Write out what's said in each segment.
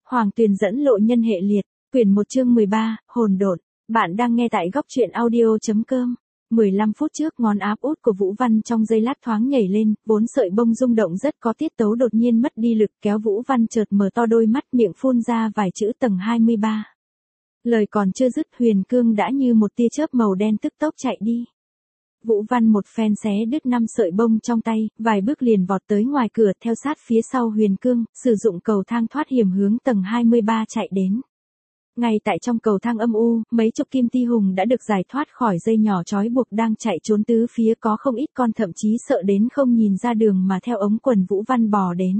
Hoàng Tuyền dẫn lộ nhân hệ liệt, quyển 1 chương 13, hồn độn. Bạn đang nghe tại góc truyện audio.com. 15 phút trước ngón áp út của Vũ Văn trong giây lát thoáng nhảy lên, 4 sợi bông rung động rất có tiết tấu đột nhiên mất đi lực kéo Vũ Văn chợt mở to đôi mắt miệng phun ra vài chữ tầng 23. Lời còn chưa dứt Huyền Cương đã như một tia chớp màu đen tức tốc chạy đi. Vũ Văn một phen xé đứt 5 sợi bông trong tay, vài bước liền vọt tới ngoài cửa theo sát phía sau Huyền Cương, sử dụng cầu thang thoát hiểm hướng tầng 23 chạy đến. Ngay tại trong cầu thang âm u, mấy chục kim ti hùng đã được giải thoát khỏi dây nhỏ trói buộc đang chạy trốn tứ phía có không ít con thậm chí sợ đến không nhìn ra đường mà theo ống quần Vũ Văn bò đến.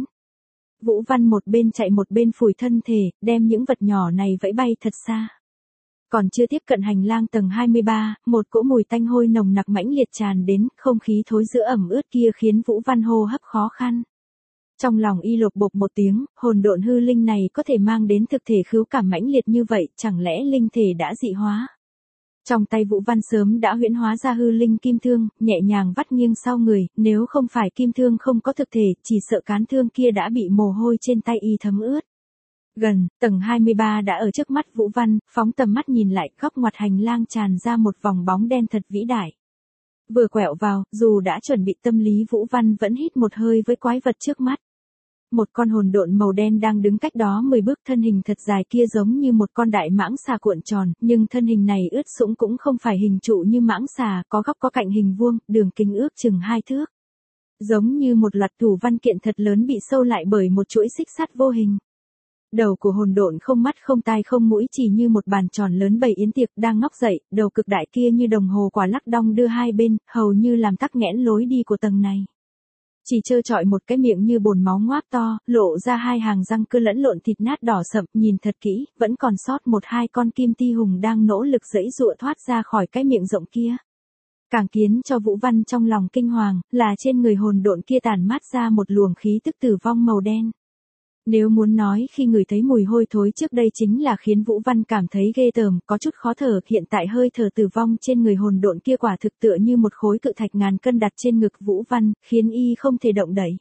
Vũ Văn một bên chạy một bên phủi thân thể, đem những vật nhỏ này vẫy bay thật xa. Còn chưa tiếp cận hành lang tầng 23, một cỗ mùi tanh hôi nồng nặc mãnh liệt tràn đến, không khí thối giữa ẩm ướt kia khiến Vũ Văn hô hấp khó khăn. Trong lòng y lột bột một tiếng, hồn độn hư linh này có thể mang đến thực thể khứu cảm mãnh liệt như vậy, chẳng lẽ linh thể đã dị hóa? Trong tay Vũ Văn sớm đã huyễn hóa ra hư linh kim thương, nhẹ nhàng vắt nghiêng sau người, nếu không phải kim thương không có thực thể, chỉ sợ cán thương kia đã bị mồ hôi trên tay y thấm ướt. Gần, tầng 23 đã ở trước mắt Vũ Văn, phóng tầm mắt nhìn lại, góc ngoặt hành lang tràn ra một vòng bóng đen thật vĩ đại. Vừa quẹo vào, dù đã chuẩn bị tâm lý Vũ Văn vẫn hít một hơi với quái vật trước mắt. Một con hồn độn màu đen đang đứng cách đó 10 bước, thân hình thật dài kia giống như một con đại mãng xà cuộn tròn, nhưng thân hình này ướt sũng cũng không phải hình trụ như mãng xà, có góc có cạnh hình vuông, đường kính ước chừng 2 thước. Giống như một loạt tủ văn kiện thật lớn bị sâu lại bởi một chuỗi xích sắt vô hình. Đầu của hồn độn không mắt không tai không mũi chỉ như một bàn tròn lớn bày yến tiệc đang ngóc dậy, đầu cực đại kia như đồng hồ quả lắc đong đưa hai bên, hầu như làm tắc nghẽn lối đi của tầng này. Chỉ trơ trọi một cái miệng như bồn máu ngoác to, lộ ra hai hàng răng cứ lẫn lộn thịt nát đỏ sậm, nhìn thật kỹ, vẫn còn sót một hai con kim ti hùng đang nỗ lực giãy giụa thoát ra khỏi cái miệng rộng kia. Càng khiến cho Vũ Văn trong lòng kinh hoàng, là trên người hồn độn kia tản mát ra một luồng khí tức tử vong màu đen. Nếu muốn nói khi người thấy mùi hôi thối trước đây chính là khiến Vũ Văn cảm thấy ghê tởm, có chút khó thở, hiện tại hơi thở tử vong trên người hồn độn kia quả thực tựa như một khối cự thạch ngàn cân đặt trên ngực Vũ Văn, khiến y không thể động đậy.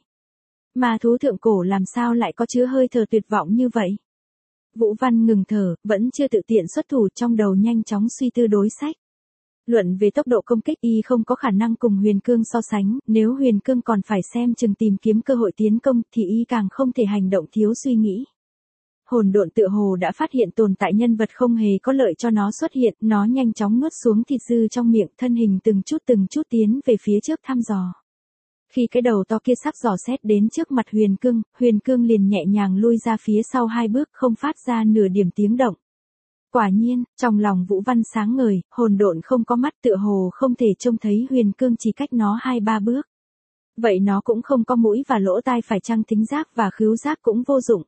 Mà thú thượng cổ làm sao lại có chứa hơi thở tuyệt vọng như vậy? Vũ Văn ngừng thở, vẫn chưa tự tiện xuất thủ, trong đầu nhanh chóng suy tư đối sách. Luận về tốc độ công kích y không có khả năng cùng Huyền Cương so sánh, nếu Huyền Cương còn phải xem chừng tìm kiếm cơ hội tiến công thì y càng không thể hành động thiếu suy nghĩ. Hồn độn tựa hồ đã phát hiện tồn tại nhân vật không hề có lợi cho nó xuất hiện, nó nhanh chóng nuốt xuống thịt dư trong miệng, thân hình từng chút tiến về phía trước thăm dò. Khi cái đầu to kia sắc dò xét đến trước mặt Huyền Cương liền nhẹ nhàng lui ra phía sau 2 bước, không phát ra nửa điểm tiếng động. Quả nhiên, trong lòng Vũ Văn sáng ngời, hồn độn không có mắt tựa hồ không thể trông thấy Huyền Cương chỉ cách nó 2-3 bước. Vậy nó cũng không có mũi và lỗ tai, phải chăng thính giác và khứu giác cũng vô dụng.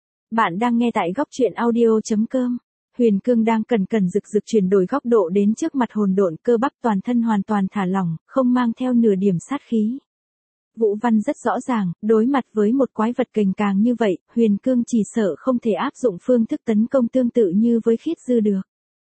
Bạn đang nghe tại góc truyện audio.com. Huyền Cương đang cẩn rực chuyển đổi góc độ đến trước mặt hồn độn, cơ bắp toàn thân hoàn toàn thả lỏng, không mang theo nửa điểm sát khí. Vũ Văn rất rõ ràng, đối mặt với một quái vật cành càng như vậy, Huyền Cương chỉ sợ không thể áp dụng phương thức tấn công tương tự như với khiết dư được.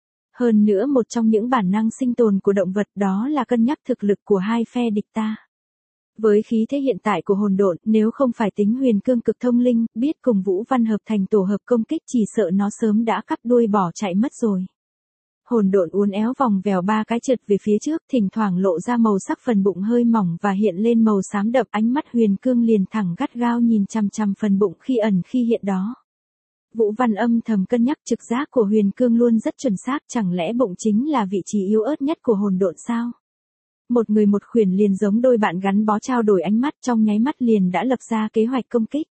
Hơn nữa một trong những bản năng sinh tồn của động vật đó là cân nhắc thực lực của hai phe địch ta. Với khí thế hiện tại của hồn độn, nếu không phải tính Huyền Cương cực thông linh, biết cùng Vũ Văn hợp thành tổ hợp công kích, chỉ sợ nó sớm đã cắt đuôi bỏ chạy mất rồi. Hồn độn uốn éo vòng vèo 3 cái trượt về phía trước, thỉnh thoảng lộ ra màu sắc phần bụng hơi mỏng và hiện lên màu xám đậm, ánh mắt Huyền Cương liền thẳng gắt gao nhìn chằm chằm phần bụng khi ẩn khi hiện đó. Vũ Văn âm thầm cân nhắc, trực giác của Huyền Cương luôn rất chuẩn xác, chẳng lẽ bụng chính là vị trí yếu ớt nhất của hồn độn sao? Một người một khuyển liền giống đôi bạn gắn bó, trao đổi ánh mắt, trong nháy mắt liền đã lập ra kế hoạch công kích.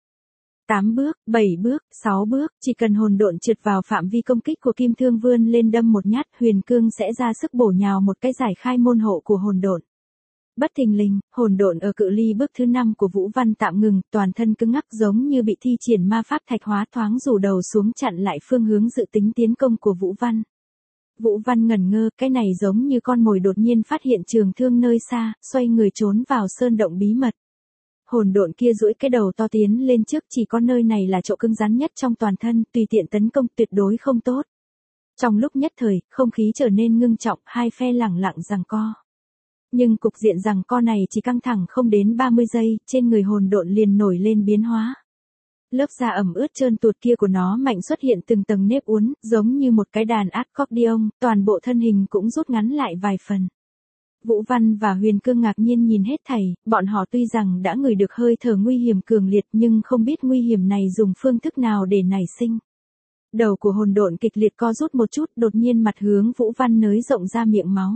8 bước, 7 bước, 6 bước, chỉ cần hồn độn trượt vào phạm vi công kích của kim thương vươn lên đâm một nhát, Huyền Cương sẽ ra sức bổ nhào một cái giải khai môn hộ của hồn độn. Bất thình lình, hồn độn ở cự ly bước thứ 5 của Vũ Văn tạm ngừng, toàn thân cứng ngắc giống như bị thi triển ma pháp thạch hóa, thoáng rủ đầu xuống chặn lại phương hướng dự tính tiến công của Vũ Văn. Vũ Văn ngẩn ngơ, cái này giống như con mồi đột nhiên phát hiện trường thương nơi xa, xoay người trốn vào sơn động bí mật. Hồn độn kia duỗi cái đầu to tiến lên trước, chỉ có nơi này là chỗ cứng rắn nhất trong toàn thân, tùy tiện tấn công tuyệt đối không tốt. Trong lúc nhất thời, không khí trở nên ngưng trọng, hai phe lẳng lặng giằng co. Nhưng cục diện giằng co này chỉ căng thẳng không đến 30 giây, trên người hồn độn liền nổi lên biến hóa. Lớp da ẩm ướt trơn tuột kia của nó mạnh xuất hiện từng tầng nếp uốn, giống như một cái đàn accordion, toàn bộ thân hình cũng rút ngắn lại vài phần. Vũ Văn và Huyền Cương ngạc nhiên nhìn hết thảy, bọn họ tuy rằng đã ngửi được hơi thở nguy hiểm cường liệt nhưng không biết nguy hiểm này dùng phương thức nào để nảy sinh. Đầu của hồn độn kịch liệt co rút một chút, đột nhiên mặt hướng Vũ Văn nới rộng ra miệng máu.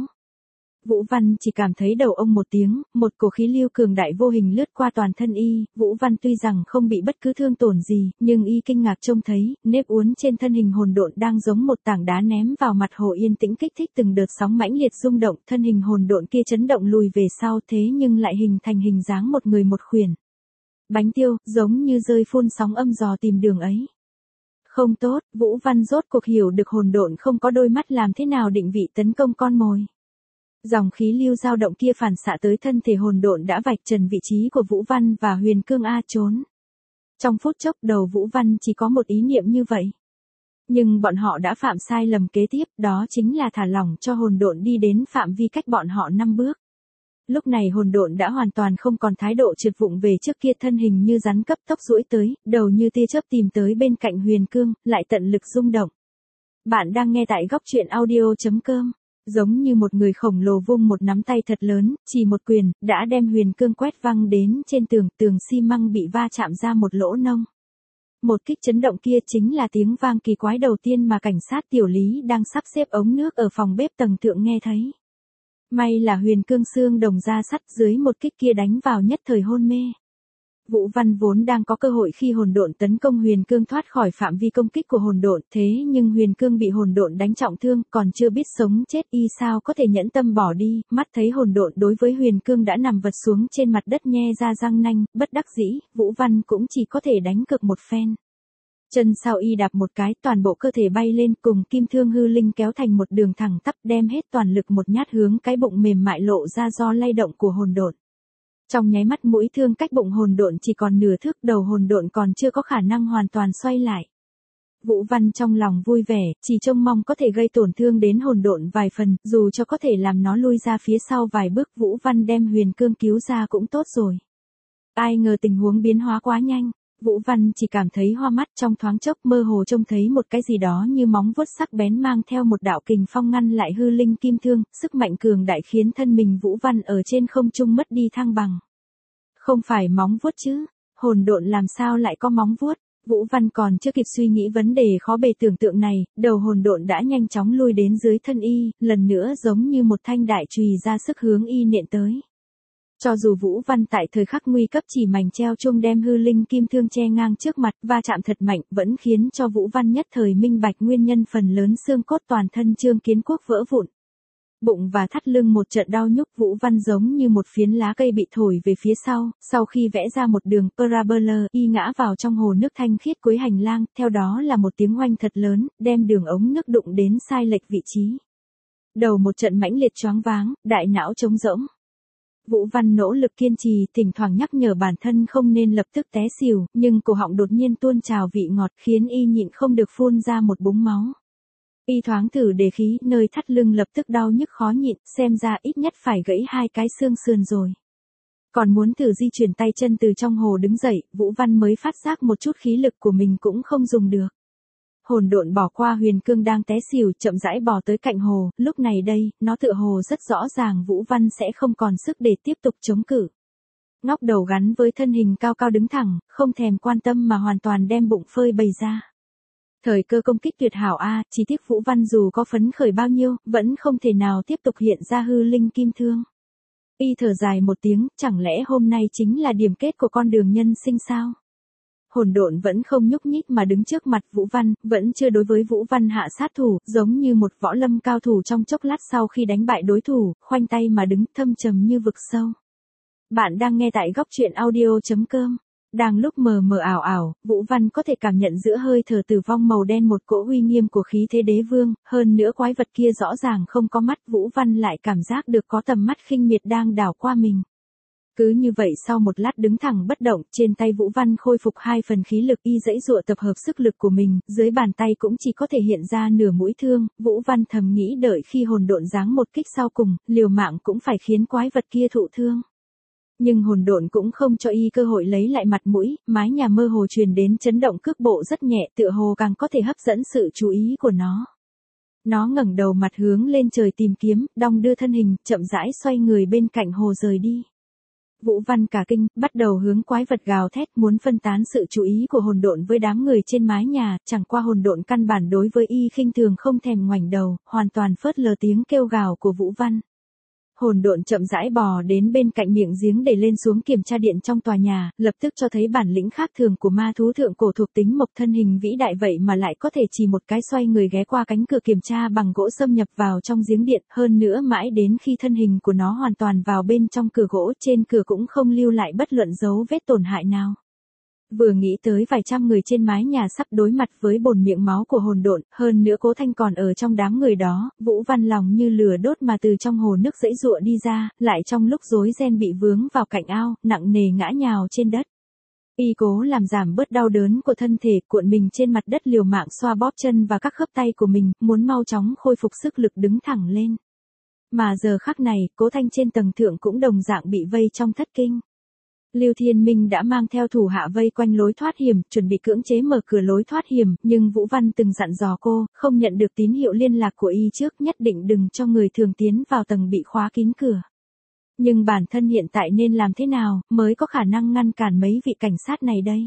Vũ Văn chỉ cảm thấy đầu ông một tiếng, một cổ khí lưu cường đại vô hình lướt qua toàn thân y, Vũ Văn tuy rằng không bị bất cứ thương tổn gì, nhưng y kinh ngạc trông thấy, nếp uốn trên thân hình hồn độn đang giống một tảng đá ném vào mặt hồ yên tĩnh kích thích từng đợt sóng mãnh liệt rung động, thân hình hồn độn kia chấn động lùi về sau thế nhưng lại hình thành hình dáng một người một khuyển. Bánh tiêu, giống như rơi phun sóng âm dò tìm đường ấy. Không tốt, Vũ Văn rốt cuộc hiểu được hồn độn không có đôi mắt làm thế nào định vị tấn công con mồi. Dòng khí lưu dao động kia phản xạ tới thân thể hồn độn đã vạch trần vị trí của Vũ Văn và Huyền Cương trốn. Trong phút chốc đầu Vũ Văn chỉ có một ý niệm như vậy. Nhưng bọn họ đã phạm sai lầm kế tiếp, đó chính là thả lỏng cho hồn độn đi đến phạm vi cách bọn họ 5 bước. Lúc này hồn độn đã hoàn toàn không còn thái độ trượt vụng về trước kia, thân hình như rắn cấp tốc duỗi tới, đầu như tia chớp tìm tới bên cạnh Huyền Cương, lại tận lực rung động. Bạn đang nghe tại góc truyện audio.com. Giống như một người khổng lồ vung một nắm tay thật lớn, chỉ một quyền, đã đem Huyền Cương quét văng đến trên tường, tường xi măng bị va chạm ra một lỗ nông. Một kích chấn động kia chính là tiếng vang kỳ quái đầu tiên mà cảnh sát Tiểu Lý đang sắp xếp ống nước ở phòng bếp tầng thượng nghe thấy. May là Huyền Cương xương đồng da sắt, dưới một kích kia đánh vào nhất thời hôn mê. Vũ Văn vốn đang có cơ hội khi hồn độn tấn công Huyền Cương thoát khỏi phạm vi công kích của hồn độn, thế nhưng Huyền Cương bị hồn độn đánh trọng thương, còn chưa biết sống chết y sao có thể nhẫn tâm bỏ đi, mắt thấy hồn độn đối với Huyền Cương đã nằm vật xuống trên mặt đất nhe ra răng nanh, bất đắc dĩ, Vũ Văn cũng chỉ có thể đánh cược một phen. Chân sau y đạp một cái, toàn bộ cơ thể bay lên, cùng kim thương hư linh kéo thành một đường thẳng tắp, đem hết toàn lực một nhát hướng cái bụng mềm mại lộ ra do lay động của hồn độn. Trong nháy mắt mũi thương cách bụng hồn độn chỉ còn nửa thước, đầu hồn độn còn chưa có khả năng hoàn toàn xoay lại. Vũ Văn trong lòng vui vẻ, chỉ trông mong có thể gây tổn thương đến hồn độn vài phần, dù cho có thể làm nó lui ra phía sau vài bước, Vũ Văn đem Huyền Cương cứu ra cũng tốt rồi. Ai ngờ tình huống biến hóa quá nhanh, Vũ Văn chỉ cảm thấy hoa mắt, trong thoáng chốc mơ hồ trông thấy một cái gì đó như móng vuốt sắc bén mang theo một đạo kình phong ngăn lại hư linh kim thương, sức mạnh cường đại khiến thân mình Vũ Văn ở trên không trung mất đi thăng bằng. Không phải móng vuốt chứ, hồn độn làm sao lại có móng vuốt? Vũ Văn còn chưa kịp suy nghĩ vấn đề khó bề tưởng tượng này, đầu hồn độn đã nhanh chóng lui đến dưới thân y, lần nữa giống như một thanh đại chùy ra sức hướng y nện tới. Cho dù Vũ Văn tại thời khắc nguy cấp chỉ mảnh treo chuông đem hư linh kim thương che ngang trước mặt, va chạm thật mạnh, vẫn khiến cho Vũ Văn nhất thời minh bạch nguyên nhân phần lớn xương cốt toàn thân Trương Kiến Quốc vỡ vụn. Bụng và thắt lưng một trận đau nhức, Vũ Văn giống như một phiến lá cây bị thổi về phía sau khi vẽ ra một đường parabola, y ngã vào trong hồ nước thanh khiết cuối hành lang, theo đó là một tiếng oanh thật lớn, đem đường ống nước đụng đến sai lệch vị trí. Đầu một trận mãnh liệt choáng váng, đại não trống rỗng. Vũ Văn nỗ lực kiên trì, thỉnh thoảng nhắc nhở bản thân không nên lập tức té xỉu, nhưng cổ họng đột nhiên tuôn trào vị ngọt khiến y nhịn không được phun ra một búng máu. Y thoáng thử đề khí, nơi thắt lưng lập tức đau nhức khó nhịn, xem ra ít nhất phải gãy 2 cái xương sườn rồi. Còn muốn thử di chuyển tay chân từ trong hồ đứng dậy, Vũ Văn mới phát giác một chút khí lực của mình cũng không dùng được. Hồn độn bỏ qua Huyền Cương đang té xỉu, chậm rãi bò tới cạnh hồ, lúc này đây, nó tựa hồ rất rõ ràng Vũ Văn sẽ không còn sức để tiếp tục chống cự. Ngóc đầu gắn với thân hình cao cao đứng thẳng, không thèm quan tâm mà hoàn toàn đem bụng phơi bày ra. Thời cơ công kích tuyệt hảo chỉ tiếc Vũ Văn dù có phấn khởi bao nhiêu, vẫn không thể nào tiếp tục hiện ra hư linh kim thương. Y thở dài một tiếng, chẳng lẽ hôm nay chính là điểm kết của con đường nhân sinh sao? Hồn độn vẫn không nhúc nhích mà đứng trước mặt Vũ Văn, vẫn chưa đối với Vũ Văn hạ sát thủ, giống như một võ lâm cao thủ trong chốc lát sau khi đánh bại đối thủ, khoanh tay mà đứng thâm trầm như vực sâu. Bạn đang nghe tại góc truyện audio.com. Đang lúc mờ mờ ảo ảo, Vũ Văn có thể cảm nhận giữa hơi thở tử vong màu đen một cỗ uy nghiêm của khí thế đế vương, hơn nữa quái vật kia rõ ràng không có mắt, Vũ Văn lại cảm giác được có tầm mắt khinh miệt đang đảo qua mình. Cứ như vậy sau một lát đứng thẳng bất động, trên tay Vũ Văn khôi phục 2 phần khí lực, y dãy dụa tập hợp sức lực của mình, dưới bàn tay cũng chỉ có thể hiện ra nửa mũi thương, Vũ Văn thầm nghĩ đợi khi hồn độn giáng một kích sau cùng, liều mạng cũng phải khiến quái vật kia thụ thương. Nhưng hồn độn cũng không cho y cơ hội lấy lại mặt mũi, mái nhà mơ hồ truyền đến chấn động cước bộ rất nhẹ, tựa hồ càng có thể hấp dẫn sự chú ý của nó. Nó ngẩng đầu mặt hướng lên trời tìm kiếm, đong đưa thân hình, chậm rãi xoay người bên cạnh hồ rời đi. Vũ Văn cả kinh, bắt đầu hướng quái vật gào thét muốn phân tán sự chú ý của hồn độn với đám người trên mái nhà, chẳng qua hồn độn căn bản đối với y khinh thường không thèm ngoảnh đầu, hoàn toàn phớt lờ tiếng kêu gào của Vũ Văn. Hồn độn chậm rãi bò đến bên cạnh miệng giếng để lên xuống kiểm tra điện trong tòa nhà, lập tức cho thấy bản lĩnh khác thường của ma thú thượng cổ thuộc tính mộc thân hình vĩ đại vậy mà lại có thể chỉ một cái xoay người ghé qua cánh cửa kiểm tra bằng gỗ xâm nhập vào trong giếng điện, hơn nữa mãi đến khi thân hình của nó hoàn toàn vào bên trong cửa gỗ, trên cửa cũng không lưu lại bất luận dấu vết tổn hại nào. Vừa nghĩ tới vài trăm người trên mái nhà sắp đối mặt với bồn miệng máu của hồn độn, hơn nữa Cố Thanh còn ở trong đám người đó, Vũ Văn lòng như lửa đốt mà từ trong hồ nước giãy giụa đi ra, lại trong lúc rối ren bị vướng vào cạnh ao, nặng nề ngã nhào trên đất. Y cố làm giảm bớt đau đớn của thân thể, cuộn mình trên mặt đất liều mạng xoa bóp chân và các khớp tay của mình, muốn mau chóng khôi phục sức lực đứng thẳng lên. Mà giờ khắc này, Cố Thanh trên tầng thượng cũng đồng dạng bị vây trong thất kinh. Lưu Thiên Minh đã mang theo thủ hạ vây quanh lối thoát hiểm, chuẩn bị cưỡng chế mở cửa lối thoát hiểm, nhưng Vũ Văn từng dặn dò cô, không nhận được tín hiệu liên lạc của y trước, nhất định đừng cho người thường tiến vào tầng bị khóa kín cửa. Nhưng bản thân hiện tại nên làm thế nào, mới có khả năng ngăn cản mấy vị cảnh sát này đây?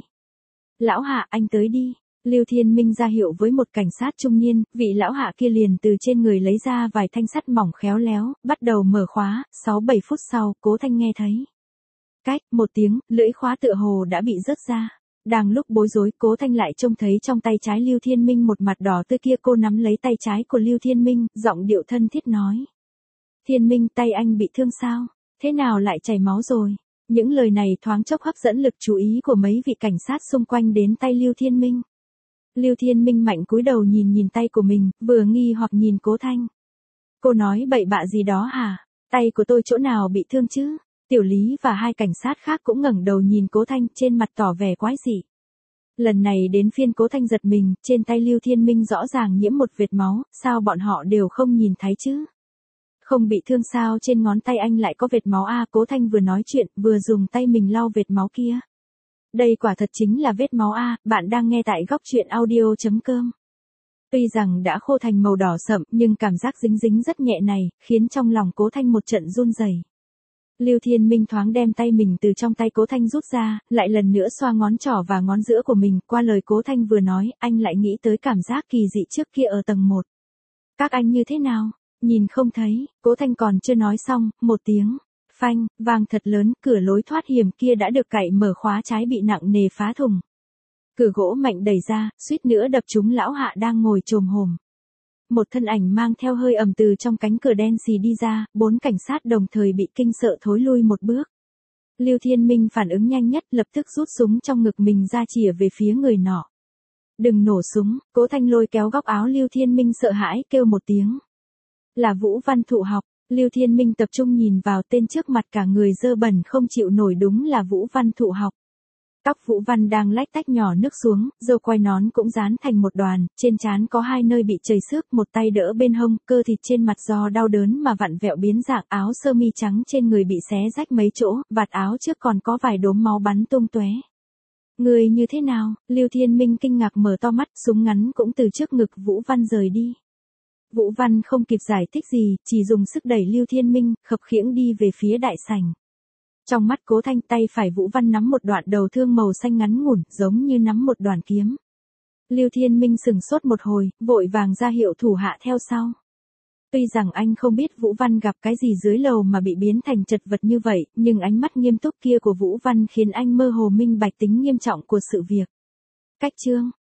Lão hạ, anh tới đi. Lưu Thiên Minh ra hiệu với một cảnh sát trung niên, vị lão hạ kia liền từ trên người lấy ra vài thanh sắt mỏng khéo léo, bắt đầu mở khóa, 6-7 phút sau, Cố Thanh nghe thấy. Cách, một tiếng, lưỡi khóa tựa hồ đã bị rớt ra. Đang lúc bối rối, Cố Thanh lại trông thấy trong tay trái Lưu Thiên Minh một mặt đỏ tươi kia, cô nắm lấy tay trái của Lưu Thiên Minh, giọng điệu thân thiết nói. Thiên Minh, tay anh bị thương sao? Thế nào lại chảy máu rồi? Những lời này thoáng chốc hấp dẫn lực chú ý của mấy vị cảnh sát xung quanh đến tay Lưu Thiên Minh. Lưu Thiên Minh mạnh cúi đầu nhìn tay của mình, vừa nghi hoặc nhìn Cố Thanh. Cô nói bậy bạ gì đó hả? Tay của tôi chỗ nào bị thương chứ? Tiểu Lý và hai cảnh sát khác cũng ngẩng đầu nhìn Cố Thanh, trên mặt tỏ vẻ quái dị. Lần này đến phiên Cố Thanh giật mình, trên tay Lưu Thiên Minh rõ ràng nhiễm một vệt máu, sao bọn họ đều không nhìn thấy chứ? Không bị thương sao, trên ngón tay anh lại có vệt máu à? Cố Thanh vừa nói chuyện, vừa dùng tay mình lau vệt máu kia. Đây quả thật chính là vết máu à? Bạn đang nghe tại góc truyện audio.com. Tuy rằng đã khô thành màu đỏ sậm, nhưng cảm giác dính dính rất nhẹ này, khiến trong lòng Cố Thanh một trận run rẩy. Lưu Thiên Minh thoáng đem tay mình từ trong tay Cố Thanh rút ra, lại lần nữa xoa ngón trỏ và ngón giữa của mình, qua lời Cố Thanh vừa nói, anh lại nghĩ tới cảm giác kỳ dị trước kia ở tầng 1. Các anh như thế nào? Nhìn không thấy, Cố Thanh còn chưa nói xong, một tiếng phanh vang thật lớn, cửa lối thoát hiểm kia đã được cậy mở, khóa trái bị nặng nề phá thủng. Cửa gỗ mạnh đẩy ra, suýt nữa đập trúng lão hạ đang ngồi chồm hổm. Một thân ảnh mang theo hơi ẩm từ trong cánh cửa đen xì đi ra, 4 cảnh sát đồng thời bị kinh sợ thối lui một bước. Lưu Thiên Minh phản ứng nhanh nhất, lập tức rút súng trong ngực mình ra chĩa về phía người nọ. Đừng nổ súng, Cố Thanh lôi kéo góc áo Lưu Thiên Minh sợ hãi kêu một tiếng. Là Vũ Văn thụ học. Lưu Thiên Minh tập trung nhìn vào tên trước mặt, cả người dơ bẩn không chịu nổi, đúng là Vũ Văn thụ học. Tóc Vũ Văn đang lách tách nhỏ nước xuống, râu quai nón cũng dán thành một đoàn, trên trán có 2 nơi bị chảy xước, một tay đỡ bên hông, cơ thịt trên mặt do đau đớn mà vặn vẹo biến dạng, áo sơ mi trắng trên người bị xé rách mấy chỗ, vạt áo trước còn có vài đốm máu bắn tung tóe. Người như thế nào? Lưu Thiên Minh kinh ngạc mở to mắt, súng ngắn cũng từ trước ngực Vũ Văn rời đi. Vũ Văn không kịp giải thích gì, chỉ dùng sức đẩy Lưu Thiên Minh, khập khiễng đi về phía đại sảnh. Trong mắt Cố Thanh, tay phải Vũ Văn nắm một đoạn đầu thương màu xanh ngắn ngủn, giống như nắm một đoàn kiếm. Lưu Thiên Minh sừng sốt một hồi, vội vàng ra hiệu thủ hạ theo sau. Tuy rằng anh không biết Vũ Văn gặp cái gì dưới lầu mà bị biến thành chật vật như vậy, nhưng ánh mắt nghiêm túc kia của Vũ Văn khiến anh mơ hồ minh bạch tính nghiêm trọng của sự việc. Cách chương